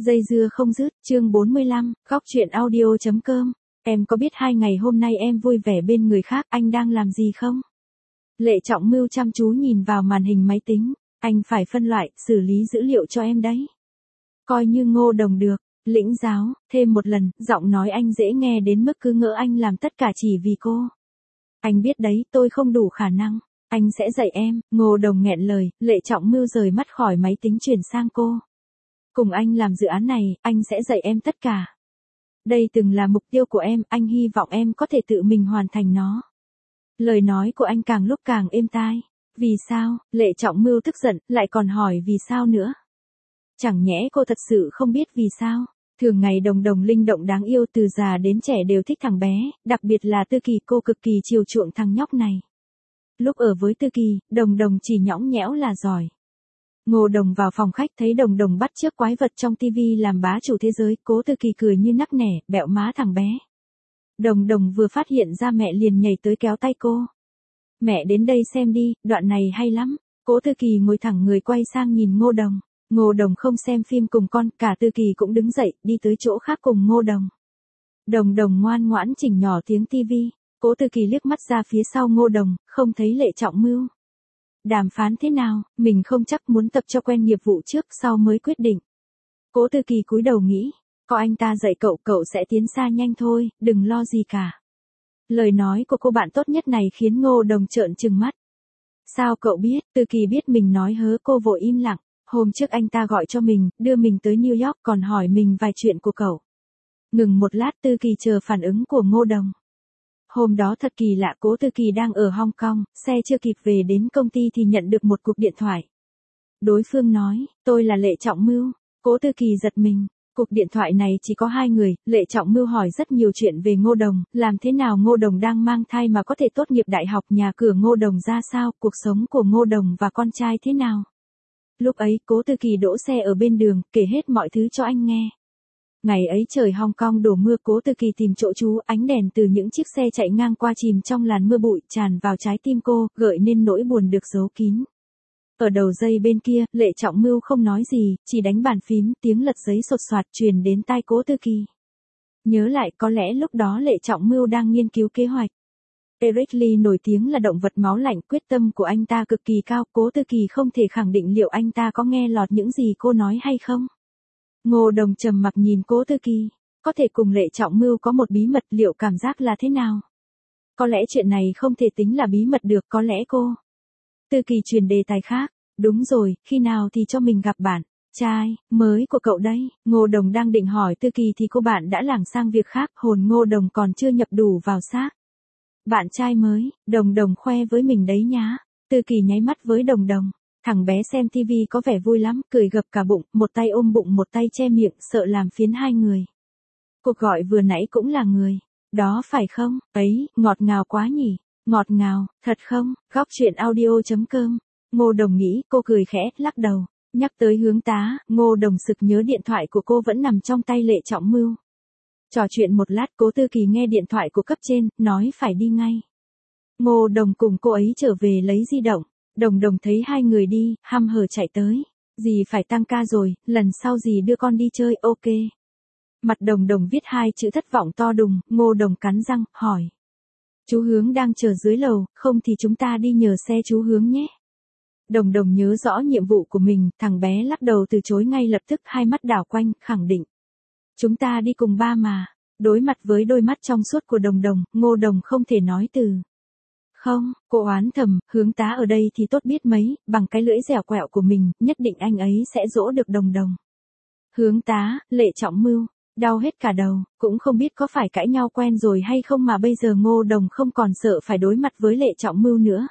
Dây dưa không dứt, chương 45, góc chuyện audio.com. Em có biết 2 ngày hôm nay em vui vẻ bên người khác, anh đang làm gì không? Lệ Trọng Mưu chăm chú nhìn vào màn hình máy tính. Anh phải phân loại, xử lý dữ liệu cho em đấy. Coi như Ngô Đồng được, lĩnh giáo, thêm một lần, giọng nói anh dễ nghe đến mức cứ ngỡ anh làm tất cả chỉ vì cô. Anh biết đấy, tôi không đủ khả năng. Anh sẽ dạy em, Ngô Đồng nghẹn lời, Lệ Trọng Mưu rời mắt khỏi máy tính chuyển sang cô. Cùng anh làm dự án này, anh sẽ dạy em tất cả. Đây từng là mục tiêu của em, anh hy vọng em có thể tự mình hoàn thành nó. Lời nói của anh càng lúc càng êm tai. Vì sao? Lệ Trọng Mưu tức giận, lại còn hỏi vì sao nữa. Chẳng nhẽ cô thật sự không biết vì sao? Thường ngày Đồng Đồng linh động đáng yêu, từ già đến trẻ đều thích thằng bé, đặc biệt là Tư Kỳ, cô cực kỳ chiều chuộng thằng nhóc này. Lúc ở với Tư Kỳ, Đồng Đồng chỉ nhõng nhẽo là giỏi. Ngô Đồng vào phòng khách thấy Đồng Đồng bắt chước quái vật trong tivi làm bá chủ thế giới, Cố Tư Kỳ cười như nắc nẻ, bẹo má thằng bé. Đồng Đồng vừa phát hiện ra mẹ liền nhảy tới kéo tay cô. Mẹ đến đây xem đi, đoạn này hay lắm. Cố Tư Kỳ ngồi thẳng người quay sang nhìn Ngô Đồng. Ngô Đồng không xem phim cùng con, cả Tư Kỳ cũng đứng dậy, đi tới chỗ khác cùng Ngô Đồng. Đồng Đồng ngoan ngoãn chỉnh nhỏ tiếng tivi. Cố Tư Kỳ liếc mắt ra phía sau Ngô Đồng, không thấy Lệ Trọng Mưu. Đàm phán thế nào, mình không chắc, muốn tập cho quen nghiệp vụ trước sau mới quyết định. Cố Tư Kỳ cúi đầu nghĩ, có anh ta dạy cậu, cậu sẽ tiến xa nhanh thôi, đừng lo gì cả. Lời nói của cô bạn tốt nhất này khiến Ngô Đồng trợn trừng mắt. Sao cậu biết? Tư Kỳ biết mình nói hớ, cô vội im lặng. Hôm trước anh ta gọi cho mình, đưa mình tới New York, còn hỏi mình vài chuyện của cậu. Ngừng một lát, Tư Kỳ chờ phản ứng của Ngô Đồng. Hôm đó thật kỳ lạ, Cố Tư Kỳ đang ở Hong Kong, xe chưa kịp về đến công ty thì nhận được một cuộc điện thoại. Đối phương nói, tôi là Lệ Trọng Mưu. Cố Tư Kỳ giật mình. Cuộc điện thoại này chỉ có 2 người, Lệ Trọng Mưu hỏi rất nhiều chuyện về Ngô Đồng, làm thế nào Ngô Đồng đang mang thai mà có thể tốt nghiệp đại học, nhà cửa Ngô Đồng ra sao, cuộc sống của Ngô Đồng và con trai thế nào. Lúc ấy, Cố Tư Kỳ đỗ xe ở bên đường, kể hết mọi thứ cho anh nghe. Ngày ấy trời Hong Kong đổ mưa, Cố Tư Kỳ tìm chỗ trú, ánh đèn từ những chiếc xe chạy ngang qua chìm trong làn mưa bụi, tràn vào trái tim cô, gợi nên nỗi buồn được giấu kín. Ở đầu dây bên kia, Lệ Trọng Mưu không nói gì, chỉ đánh bàn phím, tiếng lật giấy sột soạt truyền đến tai Cố Tư Kỳ. Nhớ lại, có lẽ lúc đó Lệ Trọng Mưu đang nghiên cứu kế hoạch. Eric Lee nổi tiếng là động vật máu lạnh, quyết tâm của anh ta cực kỳ cao, Cố Tư Kỳ không thể khẳng định liệu anh ta có nghe lọt những gì cô nói hay không. Ngô Đồng trầm mặc nhìn Cố Tư Kỳ, có thể cùng Lệ Trọng Mưu có một bí mật, liệu cảm giác là thế nào? Có lẽ chuyện này không thể tính là bí mật được, có lẽ cô. Tư Kỳ truyền đề tài khác, đúng rồi, khi nào thì cho mình gặp bạn trai mới của cậu đấy. Ngô Đồng đang định hỏi Tư Kỳ thì cô bạn đã lảng sang việc khác, hồn Ngô Đồng còn chưa nhập đủ vào xác. Bạn trai mới, Đồng Đồng khoe với mình đấy nhá. Tư Kỳ nháy mắt với Đồng Đồng. Thằng bé xem tivi có vẻ vui lắm, cười gập cả bụng, một tay ôm bụng một tay che miệng, sợ làm phiến hai người. Cuộc gọi vừa nãy cũng là người đó phải không? Ấy, ngọt ngào quá nhỉ? Ngọt ngào, thật không? Góc chuyện audio.com. Ngô Đồng nghĩ, cô cười khẽ, lắc đầu. Nhắc tới hướng tá, Ngô Đồng sực nhớ điện thoại của cô vẫn nằm trong tay Lệ Trọng Mưu. Trò chuyện một lát, Cố Tư Kỳ nghe điện thoại của cấp trên, nói phải đi ngay. Ngô Đồng cùng cô ấy trở về lấy di động. Đồng Đồng thấy hai người đi, hăm hở chạy tới. Dì phải tăng ca rồi, lần sau dì đưa con đi chơi, ok. Mặt Đồng Đồng viết 2 chữ thất vọng to đùng, Ngô Đồng cắn răng, hỏi. Chú Hướng đang chờ dưới lầu, không thì chúng ta đi nhờ xe chú Hướng nhé. Đồng Đồng nhớ rõ nhiệm vụ của mình, thằng bé lắc đầu từ chối ngay lập tức, hai mắt đảo quanh, khẳng định. Chúng ta đi cùng ba mà. Đối mặt với đôi mắt trong suốt của Đồng Đồng, Ngô Đồng không thể nói từ. Không, cô oán thầm, Hướng tá ở đây thì tốt biết mấy, bằng cái lưỡi dẻo quẹo của mình, nhất định anh ấy sẽ dỗ được Đồng Đồng. Hướng tá, Lệ Trọng Mưu, đau hết cả đầu, cũng không biết có phải cãi nhau quen rồi hay không mà bây giờ Ngô Đồng không còn sợ phải đối mặt với Lệ Trọng Mưu nữa.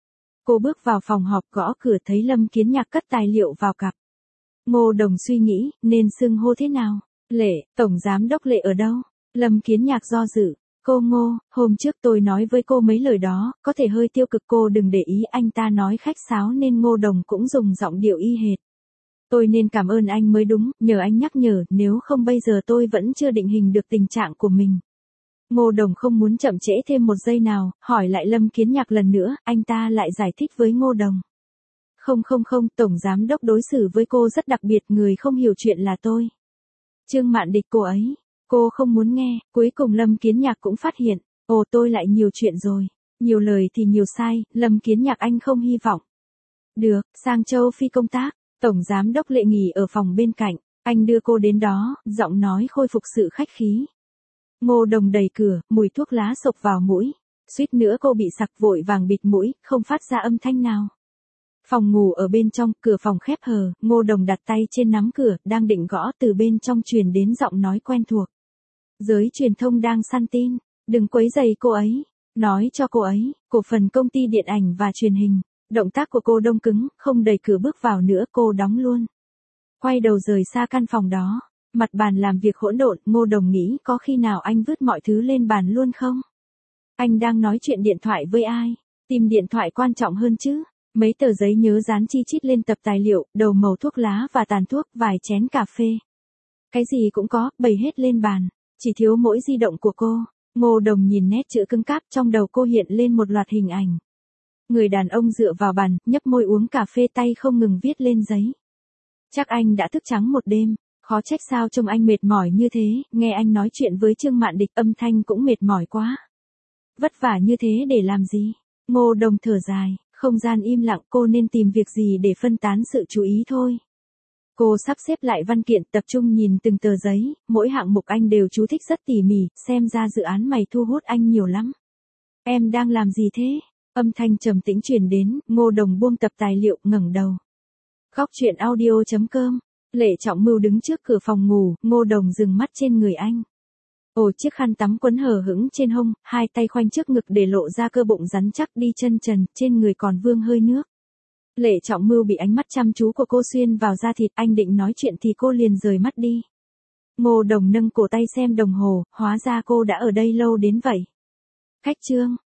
Cô bước vào phòng họp, gõ cửa, thấy Lâm Kiến Nhạc cất tài liệu vào cặp. Ngô Đồng suy nghĩ, nên xưng hô thế nào? Lệ, Tổng Giám đốc Lệ ở đâu? Lâm Kiến Nhạc do dự. Cô Ngô, hôm trước tôi nói với cô mấy lời đó, có thể hơi tiêu cực, cô đừng để ý, anh ta nói khách sáo nên Ngô Đồng cũng dùng giọng điệu y hệt. Tôi nên cảm ơn anh mới đúng, nhờ anh nhắc nhở, nếu không bây giờ tôi vẫn chưa định hình được tình trạng của mình. Ngô Đồng không muốn chậm trễ thêm một giây nào, hỏi lại Lâm Kiến Nhạc lần nữa, anh ta lại giải thích với Ngô Đồng. Không, Tổng Giám đốc đối xử với cô rất đặc biệt, người không hiểu chuyện là tôi. Trương Mạn Địch cô không muốn nghe, cuối cùng Lâm Kiến Nhạc cũng phát hiện, ồ tôi lại nhiều chuyện rồi, nhiều lời thì nhiều sai, Lâm Kiến Nhạc anh không hy vọng. Được, sang châu Phi công tác, Tổng Giám đốc Lệ nghỉ ở phòng bên cạnh, anh đưa cô đến đó, giọng nói khôi phục sự khách khí. Ngô Đồng đẩy cửa, mùi thuốc lá xộc vào mũi, suýt nữa cô bị sặc vội vàng bịt mũi, không phát ra âm thanh nào. Phòng ngủ ở bên trong, cửa phòng khép hờ, Ngô Đồng đặt tay trên nắm cửa, đang định gõ từ bên trong truyền đến giọng nói quen thuộc. Giới truyền thông đang săn tin, đừng quấy rầy cô ấy, nói cho cô ấy, cổ phần công ty điện ảnh và truyền hình. Động tác của cô đông cứng, không đẩy cửa bước vào nữa, cô đóng luôn. Quay đầu rời xa căn phòng đó, mặt bàn làm việc hỗn độn, Ngô Đồng nghĩ có khi nào anh vứt mọi thứ lên bàn luôn không? Anh đang nói chuyện điện thoại với ai? Tìm điện thoại quan trọng hơn chứ. Mấy tờ giấy nhớ dán chi chít lên tập tài liệu, đầu mẩu thuốc lá và tàn thuốc, vài chén cà phê. Cái gì cũng có, bày hết lên bàn, chỉ thiếu mỗi di động của cô. Ngô Đồng nhìn nét chữ cứng cáp, trong đầu cô hiện lên một loạt hình ảnh. Người đàn ông dựa vào bàn, nhấp môi uống cà phê, tay không ngừng viết lên giấy. Chắc anh đã thức trắng một đêm, khó trách sao trông anh mệt mỏi như thế, nghe anh nói chuyện với Trương Mạn Địch âm thanh cũng mệt mỏi quá. Vất vả như thế để làm gì? Ngô Đồng thở dài, không gian im lặng, cô nên tìm việc gì để phân tán sự chú ý thôi. Cô sắp xếp lại văn kiện, tập trung nhìn từng tờ giấy, mỗi hạng mục anh đều chú thích rất tỉ mỉ, xem ra dự án mày thu hút anh nhiều lắm. Em đang làm gì thế? Âm thanh trầm tĩnh truyền đến, Ngô Đồng buông tập tài liệu, ngẩng đầu. Góc truyện audio.com, Lệ Trọng Mưu đứng trước cửa phòng ngủ, Ngô Đồng dừng mắt trên người anh. Ồ, chiếc khăn tắm quấn hở hững trên hông, hai tay khoanh trước ngực để lộ ra cơ bụng rắn chắc, đi chân trần, trên người còn vương hơi nước. Lệ Trọng Mưu bị ánh mắt chăm chú của cô xuyên vào da thịt, anh định nói chuyện thì cô liền rời mắt đi. Ngô Đồng nâng cổ tay xem đồng hồ, hóa ra cô đã ở đây lâu đến vậy. Khách Trương,